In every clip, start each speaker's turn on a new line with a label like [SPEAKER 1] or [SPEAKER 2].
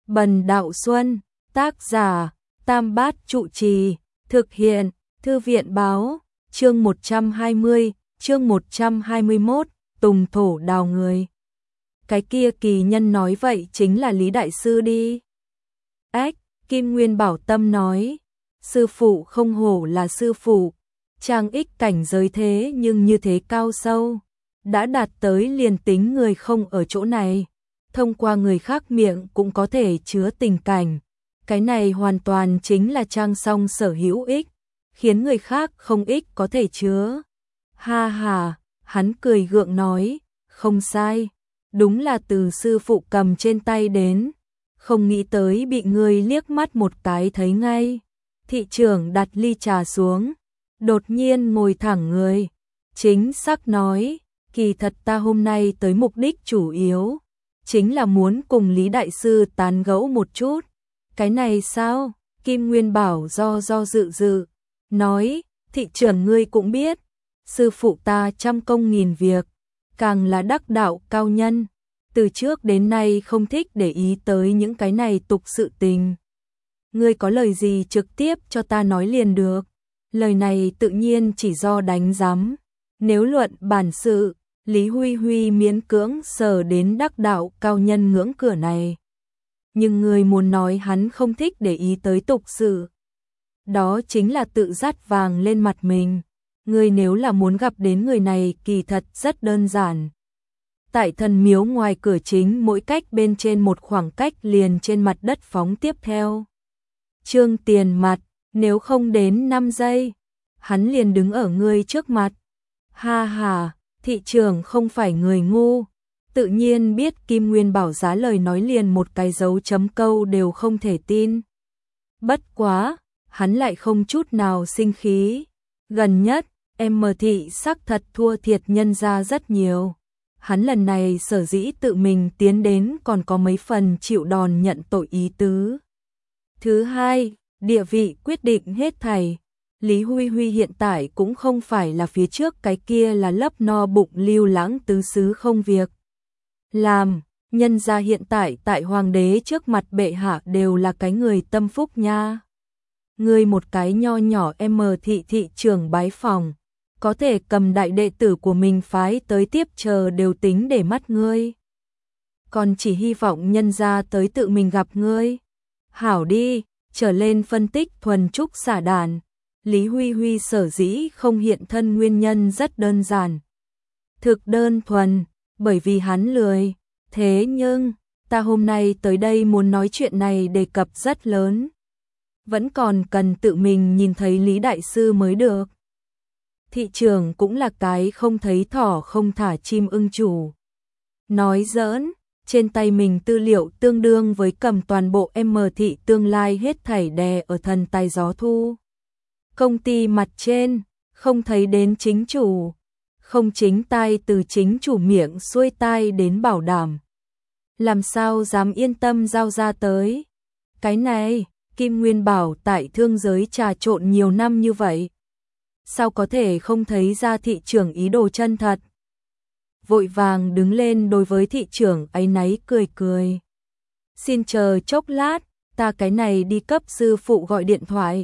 [SPEAKER 1] Bần Đạo Xuân, tác giả, Tam Bát Trụ Trì, thực hiện, Thư viện báo, chương 120, chương 121, Tùng Thổ Đào Người. Cái kia kỳ nhân nói vậy chính là Lý Đại Sư đi. Ách, Kim Nguyên Bảo Tâm nói, sư phụ không hổ là sư phụ, trang ích cảnh giới thế nhưng như thế cao sâu, đã đạt tới liền tính người không ở chỗ này, thông qua người khác miệng cũng có thể chứa tình cảnh. Cái này hoàn toàn chính là trang song sở hữu ích, khiến người khác không ích có thể chứa. Ha ha, hắn cười gượng nói, không sai, đúng là từ sư phụ cầm trên tay đến, không nghĩ tới bị người liếc mắt một cái thấy ngay. Thị trưởng đặt ly trà xuống, đột nhiên ngồi thẳng người, chính xác nói, kỳ thật ta hôm nay tới mục đích chủ yếu, chính là muốn cùng Lý Đại Sư tán gẫu một chút. Cái này sao? Kim Nguyên Bảo do dự, nói, thị trưởng ngươi cũng biết, sư phụ ta trăm công nghìn việc, càng là đắc đạo cao nhân, từ trước đến nay không thích để ý tới những cái này tục sự tình. Ngươi có lời gì trực tiếp cho ta nói liền được, lời này tự nhiên chỉ do đánh giám, nếu luận bản sự, Lý Huy Huy miễn cưỡng sờ đến đắc đạo cao nhân ngưỡng cửa này. Nhưng người muốn nói hắn không thích để ý tới tục sự, đó chính là tự dắt vàng lên mặt mình. Người nếu là muốn gặp đến người này kỳ thật rất đơn giản. Tại thần miếu ngoài cửa chính mỗi cách bên trên một khoảng cách liền trên mặt đất phóng tiếp theo trương tiền mặt, nếu không đến 5 giây, hắn liền đứng ở ngươi trước mặt. Ha ha, thị trưởng không phải người ngu, tự nhiên biết Kim Nguyên Bảo giá lời nói liền một cái dấu chấm câu đều không thể tin. Bất quá, hắn lại không chút nào sinh khí. Gần nhất, em mờ thị xác thật thua thiệt nhân ra rất nhiều. Hắn lần này sở dĩ tự mình tiến đến còn có mấy phần chịu đòn nhận tội ý tứ. Thứ hai, địa vị quyết định hết thảy. Lý Huy Huy hiện tại cũng không phải là phía trước cái kia là lấp no bụng lưu lãng tứ xứ không việc làm, nhân ra hiện tại tại hoàng đế trước mặt bệ hạ đều là cái người tâm phúc nha. Ngươi một cái nho nhỏ em thị trưởng bái phòng, có thể cầm đại đệ tử của mình phái tới tiếp chờ đều tính để mắt ngươi. Còn chỉ hy vọng nhân ra tới tự mình gặp ngươi. Hảo đi, trở lên phân tích thuần trúc xả đàn. Lý Huy Huy sở dĩ không hiện thân nguyên nhân rất đơn giản. Thực đơn thuần, bởi vì hắn lười. Thế nhưng, ta hôm nay tới đây muốn nói chuyện này đề cập rất lớn. Vẫn còn cần tự mình nhìn thấy Lý Đại Sư mới được. Thị trường cũng là cái không thấy thỏ không thả chim ưng chủ. Nói giỡn, trên tay mình tư liệu tương đương với cầm toàn bộ M thị tương lai hết thảy đè ở thần tay gió thu. Công ty mặt trên, không thấy đến chính chủ, không chính tay từ chính chủ miệng xuôi tai đến bảo đảm. Làm sao dám yên tâm giao ra tới? Cái này, Kim Nguyên Bảo tại thương giới trà trộn nhiều năm như vậy. Sao có thể không thấy ra thị trưởng ý đồ chân thật? Vội vàng đứng lên đối với thị trưởng áy náy cười. Xin chờ chốc lát, ta cái này đi cấp sư phụ gọi điện thoại.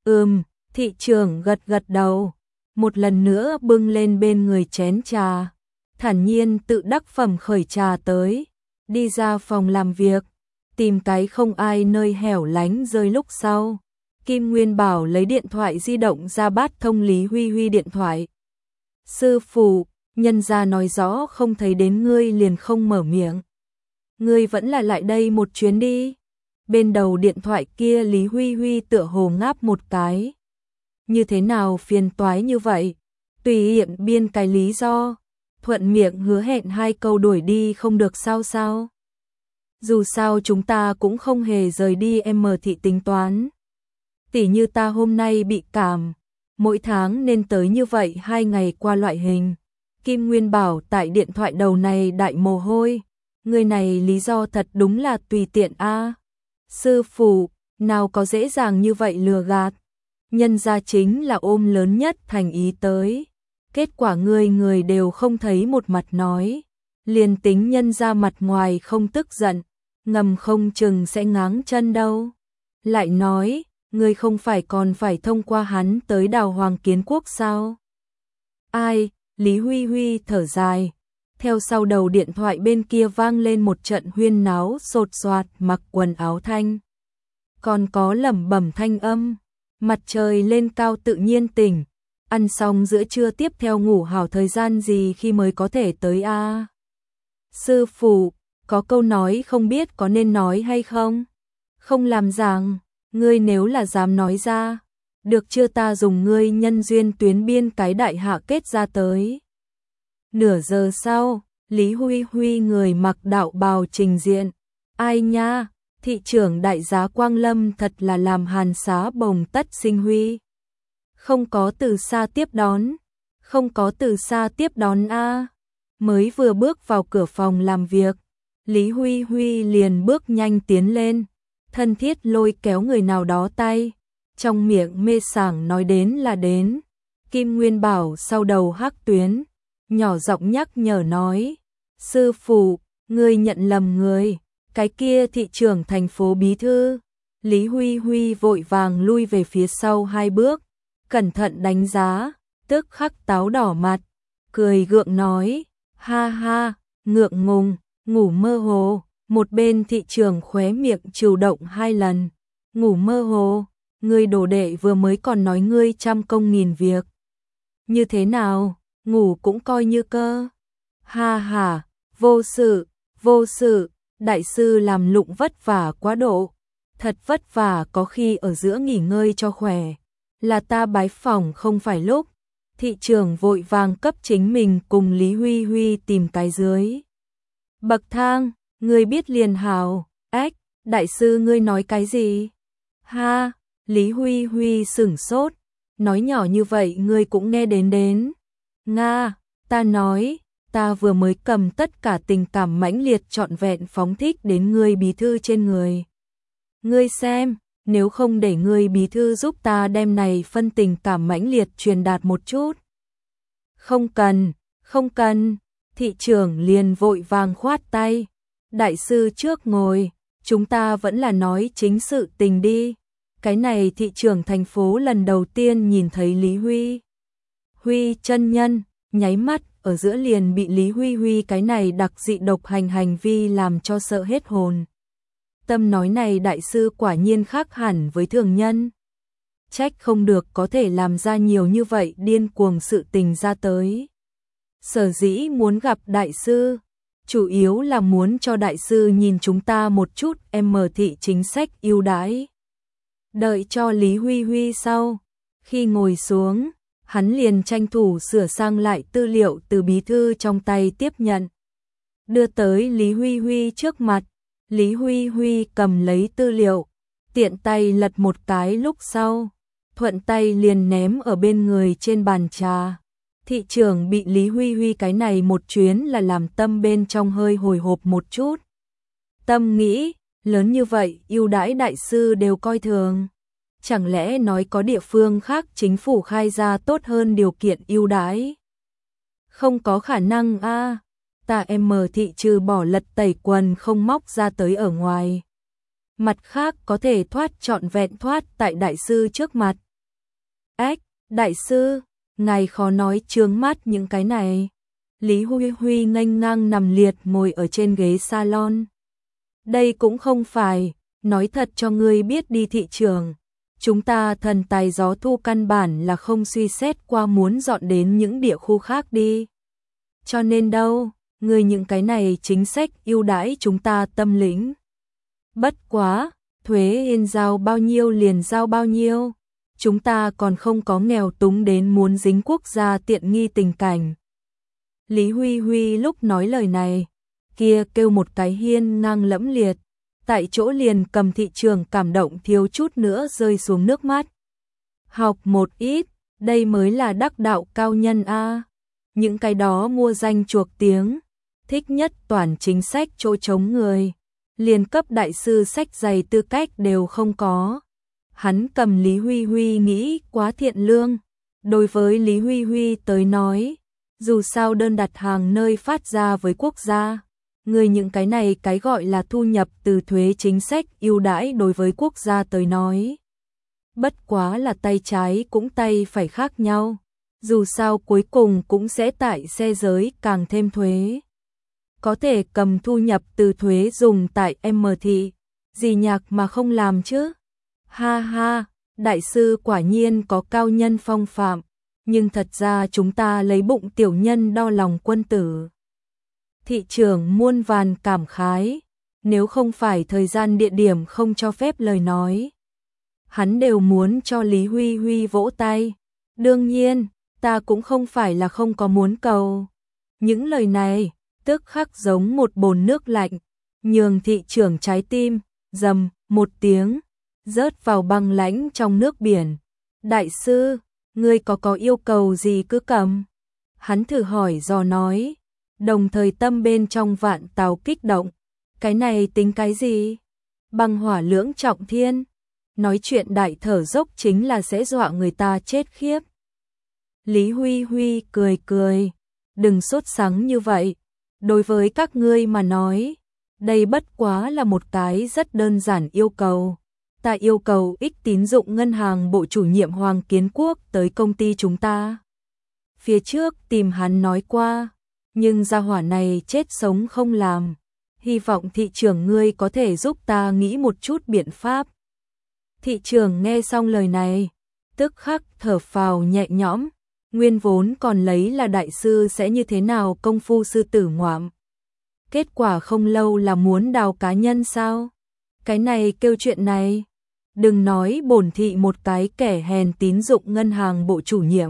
[SPEAKER 1] Thị trưởng gật đầu, một lần nữa bưng lên bên người chén trà, thản nhiên tự đắc phẩm khởi trà tới, đi ra phòng làm việc, tìm cái không ai nơi hẻo lánh rơi lúc sau. Kim Nguyên Bảo lấy điện thoại di động ra bắt thông Lý Huy Huy điện thoại. Sư phụ, nhân gia nói rõ không thấy đến ngươi liền không mở miệng. Ngươi vẫn là lại đây một chuyến đi. Bên đầu điện thoại kia Lý Huy Huy tựa hồ ngáp một cái. Như thế nào phiền toái như vậy? Tùy tiện biên cái lý do, thuận miệng hứa hẹn 2 câu đuổi đi không được sao? Dù sao chúng ta cũng không hề rời đi M thị tính toán. Tỉ như ta hôm nay bị cảm, mỗi tháng nên tới như vậy 2 ngày qua loại hình. Kim Nguyên Bảo tại điện thoại đầu này đại mồ hôi. Người này lý do thật đúng là tùy tiện a. Sư phụ, nào có dễ dàng như vậy lừa gạt. Nhân ra chính là ôm lớn nhất thành ý tới. Kết quả người đều không thấy một mặt nói. Liền tính nhân ra mặt ngoài không tức giận, ngầm không chừng sẽ ngáng chân đâu. Lại nói, ngươi không phải còn phải thông qua hắn tới Đào Hoàng Kiến Quốc sao? Ai? Lý Huy Huy thở dài. Theo sau đầu điện thoại bên kia vang lên một trận huyên náo sột soạt mặc quần áo thanh. Còn có lẩm bẩm thanh âm. Mặt trời lên cao tự nhiên tỉnh. Ăn xong giữa trưa tiếp theo ngủ hảo thời gian gì khi mới có thể tới a? Sư phụ, có câu nói không biết có nên nói hay không? Không làm giảng, ngươi nếu là dám nói ra, được chưa ta dùng ngươi nhân duyên tuyến biên cái đại hạ kết ra tới. Nửa giờ sau, Lý Huy Huy người mặc đạo bào trình diện. Ai nha, thị trưởng đại giá Quang Lâm thật là làm hàn xá bồng tất sinh huy. Không có từ xa tiếp đón, không có từ xa tiếp đón a. Mới vừa bước vào cửa phòng làm việc, Lý Huy Huy liền bước nhanh tiến lên, thân thiết lôi kéo người nào đó tay, trong miệng mê sảng nói đến là đến. Kim Nguyên Bảo sau đầu hắc tuyến, nhỏ giọng nhắc nhở nói, sư phụ, ngươi nhận lầm người, cái kia thị trưởng thành phố bí thư. Lý Huy Huy vội vàng lui về phía sau 2 bước, cẩn thận đánh giá, tức khắc táo đỏ mặt, cười gượng nói, ha ha, ngượng ngùng, ngủ mơ hồ. Một bên thị trưởng khóe miệng trừu động 2 lần, ngủ mơ hồ, ngươi đồ đệ vừa mới còn nói ngươi trăm công nghìn việc. Như thế nào, ngủ cũng coi như cơ. Ha ha, vô sự, đại sư làm lụng vất vả quá độ. Thật vất vả có khi ở giữa nghỉ ngơi cho khỏe. Là ta bái phỏng không phải lúc. Thị trưởng vội vàng cấp chính mình cùng Lý Huy Huy tìm cái dưới bậc thang. Ngươi biết liền hào, ếch, đại sư ngươi nói cái gì? Ha, Lý Huy Huy sửng sốt, nói nhỏ như vậy ngươi cũng nghe đến. Nga, ta nói, ta vừa mới cầm tất cả tình cảm mãnh liệt trọn vẹn phóng thích đến ngươi bí thư trên người. Ngươi xem, nếu không để ngươi bí thư giúp ta đem này phân tình cảm mãnh liệt truyền đạt một chút. Không cần, thị trưởng liền vội vàng khoát tay. Đại sư trước ngồi, chúng ta vẫn là nói chính sự tình đi. Cái này thị trưởng thành phố lần đầu tiên nhìn thấy Lý Huy Huy chân nhân, nháy mắt ở giữa liền bị Lý Huy Huy cái này đặc dị độc hành vi làm cho sợ hết hồn. Tâm nói này đại sư quả nhiên khác hẳn với thường nhân. Trách không được có thể làm ra nhiều như vậy điên cuồng sự tình ra tới. Sở dĩ muốn gặp đại sư, chủ yếu là muốn cho đại sư nhìn chúng ta một chút thị chính sách ưu đãi. Đợi cho Lý Huy Huy sau, khi ngồi xuống, hắn liền tranh thủ sửa sang lại tư liệu từ bí thư trong tay tiếp nhận. Đưa tới Lý Huy Huy trước mặt, Lý Huy Huy cầm lấy tư liệu, tiện tay lật một cái lúc sau, thuận tay liền ném ở bên người trên bàn trà. Thị trưởng bị Lý Huy Huy cái này một chuyến là làm tâm bên trong hơi hồi hộp một chút. Tâm nghĩ, lớn như vậy ưu đãi đại sư đều coi thường. Chẳng lẽ nói có địa phương khác chính phủ khai ra tốt hơn điều kiện ưu đãi? Không có khả năng a. Ta thị trừ bỏ lật tẩy quần không móc ra tới ở ngoài. Mặt khác có thể thoát trọn vẹn thoát tại đại sư trước mặt. Ếch, đại sư, ngài khó nói chướng mắt những cái này. Lý Huy Huy nghênh ngang nằm liệt ngồi ở trên ghế salon. Đây cũng không phải, nói thật cho ngươi biết đi thị trường. Chúng ta thần tài gió thu căn bản là không suy xét qua muốn dọn đến những địa khu khác đi. Cho nên đâu, ngươi những cái này chính sách ưu đãi chúng ta tâm lĩnh. Bất quá, thuế yên giao bao nhiêu liền giao bao nhiêu. Chúng ta còn không có nghèo túng đến muốn dính quốc gia tiện nghi tình cảnh. Lý Huy Huy lúc nói lời này, kia kêu một cái hiên ngang lẫm liệt, tại chỗ liền cầm thị trường cảm động thiếu chút nữa rơi xuống nước mắt. Học một ít, đây mới là đắc đạo cao nhân a. Những cái đó mua danh chuộc tiếng, thích nhất toàn chính sách chỗ chống người, liền cấp đại sư sách dày tư cách đều không có. Hắn cầm Lý Huy Huy nghĩ quá thiện lương. Đối với Lý Huy Huy tới nói, dù sao đơn đặt hàng nơi phát ra với quốc gia, Người những cái này cái gọi là thu nhập từ thuế chính sách ưu đãi đối với quốc gia tới nói. Bất quá là tay trái cũng tay phải khác nhau. Dù sao cuối cùng cũng sẽ tại xe giới càng thêm thuế. Có thể cầm thu nhập từ thuế dùng tại M thị. Gì nhạc mà không làm chứ? Ha ha, đại sư quả nhiên có cao nhân phong phạm. Nhưng thật ra chúng ta lấy bụng tiểu nhân đo lòng quân tử. Thị trưởng muôn vàn cảm khái. Nếu không phải thời gian địa điểm không cho phép lời nói, hắn đều muốn cho Lý Huy Huy vỗ tay. Đương nhiên, ta cũng không phải là không có muốn cầu. Những lời này, tức khắc giống một bồn nước lạnh, nhường thị trưởng trái tim, rầm, một tiếng, rớt vào băng lãnh trong nước biển. Đại sư, ngươi có yêu cầu gì cứ cầm. Hắn thử hỏi dò nói, đồng thời tâm bên trong vạn tào kích động. Cái này tính cái gì? Băng hỏa lưỡng trọng thiên. Nói chuyện đại thở dốc chính là sẽ dọa người ta chết khiếp. Lý Huy Huy cười cười. Đừng sốt sắng như vậy. Đối với các ngươi mà nói, đây bất quá là một cái rất đơn giản yêu cầu. Ta yêu cầu ích tín dụng ngân hàng bộ chủ nhiệm Hoàng Kiến Quốc tới công ty chúng ta. Phía trước tìm hắn nói qua, nhưng gia hỏa này chết sống không làm. Hy vọng thị trưởng ngươi có thể giúp ta nghĩ một chút biện pháp. Thị trưởng nghe xong lời này, tức khắc thở phào nhẹ nhõm. Nguyên vốn còn lấy là đại sư sẽ như thế nào công phu sư tử ngoạm. Kết quả không lâu là muốn đào cá nhân sao? Cái này kêu chuyện này. Đừng nói bổn thị một cái kẻ hèn tín dụng ngân hàng bộ chủ nhiệm.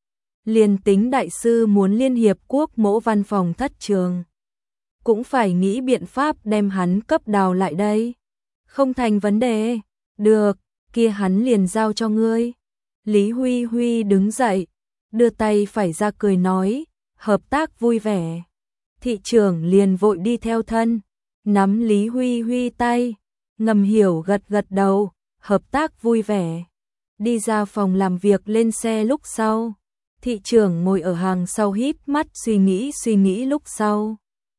[SPEAKER 1] Liền tính đại sư muốn liên hiệp quốc mỗ văn phòng thất trường, cũng phải nghĩ biện pháp đem hắn cấp đào lại đây. Không thành vấn đề. Được, kia hắn liền giao cho ngươi. Lý Huy Huy đứng dậy, đưa tay phải ra cười nói, hợp tác vui vẻ. Thị trưởng liền vội đi theo thân, nắm Lý Huy Huy tay, ngầm hiểu gật gật đầu, hợp tác vui vẻ. Đi ra phòng làm việc lên xe lúc sau. Thị trưởng ngồi ở hàng sau híp mắt suy nghĩ lúc sau.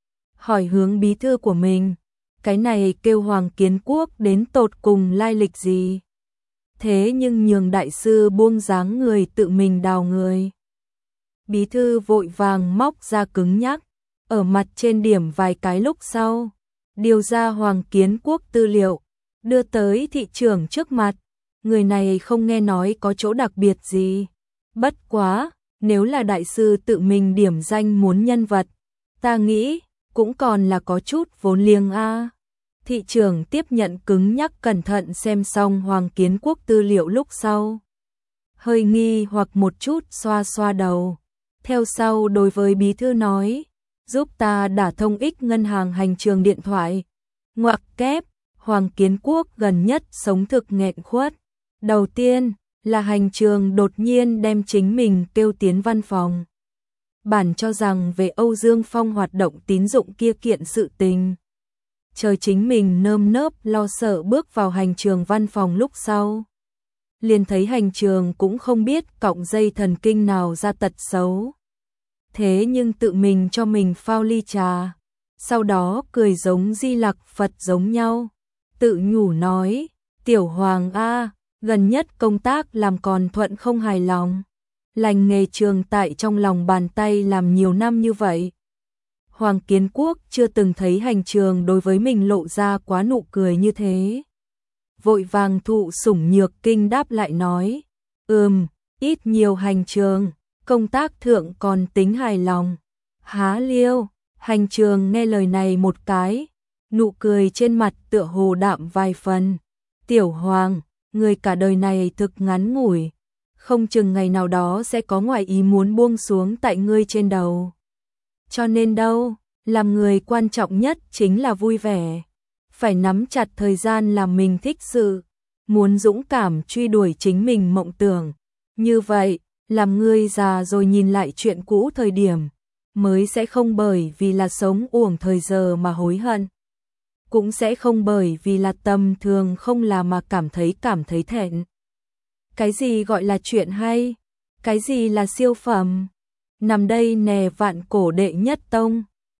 [SPEAKER 1] Hỏi hướng bí thư của mình, cái này kêu Hoàng Kiến Quốc đến tột cùng lai lịch gì? Thế nhưng nhường đại sư buông dáng người tự mình đào người. Bí thư vội vàng móc ra cứng nhắc, ở mặt trên điểm vài cái lúc sau, điều ra Hoàng Kiến Quốc tư liệu, đưa tới thị trưởng trước mặt. Người này không nghe nói có chỗ đặc biệt gì. Bất quá, nếu là đại sư tự mình điểm danh muốn nhân vật, ta nghĩ cũng còn là có chút vốn liếng a. Thị trưởng tiếp nhận cứng nhắc cẩn thận xem xong Hoàng Kiến Quốc tư liệu lúc sau. Hơi nghi hoặc một chút xoa xoa đầu. Theo sau đối với bí thư nói, giúp ta đả thông ích ngân hàng hành trường điện thoại. Ngoặc kép, Hoàng Kiến Quốc gần nhất sống thực nghẹn khuất. Đầu tiên là hành trường đột nhiên đem chính mình kêu tiến văn phòng. Bản cho rằng về Âu Dương Phong hoạt động tín dụng kia kiện sự tình. Chờ chính mình nơm nớp lo sợ bước vào hành trường văn phòng lúc sau. Liền thấy hành trường cũng không biết cọng dây thần kinh nào ra tật xấu. Thế nhưng tự mình cho mình phao ly trà. Sau đó cười giống Di Lặc Phật giống nhau. Tự nhủ nói, tiểu Hoàng A, gần nhất công tác làm còn thuận không hài lòng. Lành nghề trường tại trong lòng bàn tay làm nhiều năm như vậy. Hoàng Kiến Quốc chưa từng thấy hành trường đối với mình lộ ra quá nụ cười như thế. Vội vàng thụ sủng nhược kinh đáp lại nói, ít nhiều hành trường, công tác thượng còn tính hài lòng. Há liêu, hành trường nghe lời này một cái, nụ cười trên mặt tựa hồ đạm vài phần. Tiểu Hoàng, người cả đời này thực ngắn ngủi, không chừng ngày nào đó sẽ có ngoại ý muốn buông xuống tại ngươi trên đầu. Cho nên đâu, làm người quan trọng nhất chính là vui vẻ. Phải nắm chặt thời gian làm mình thích sự, muốn dũng cảm truy đuổi chính mình mộng tưởng. Như vậy, làm ngươi già rồi nhìn lại chuyện cũ thời điểm, mới sẽ không bởi vì là sống uổng thời giờ mà hối hận. Cũng sẽ không bởi vì là tầm thường không làm mà cảm thấy thẹn. Cái gì gọi là chuyện hay? Cái gì là siêu phẩm? Nằm đây nè vạn cổ đệ nhất tông,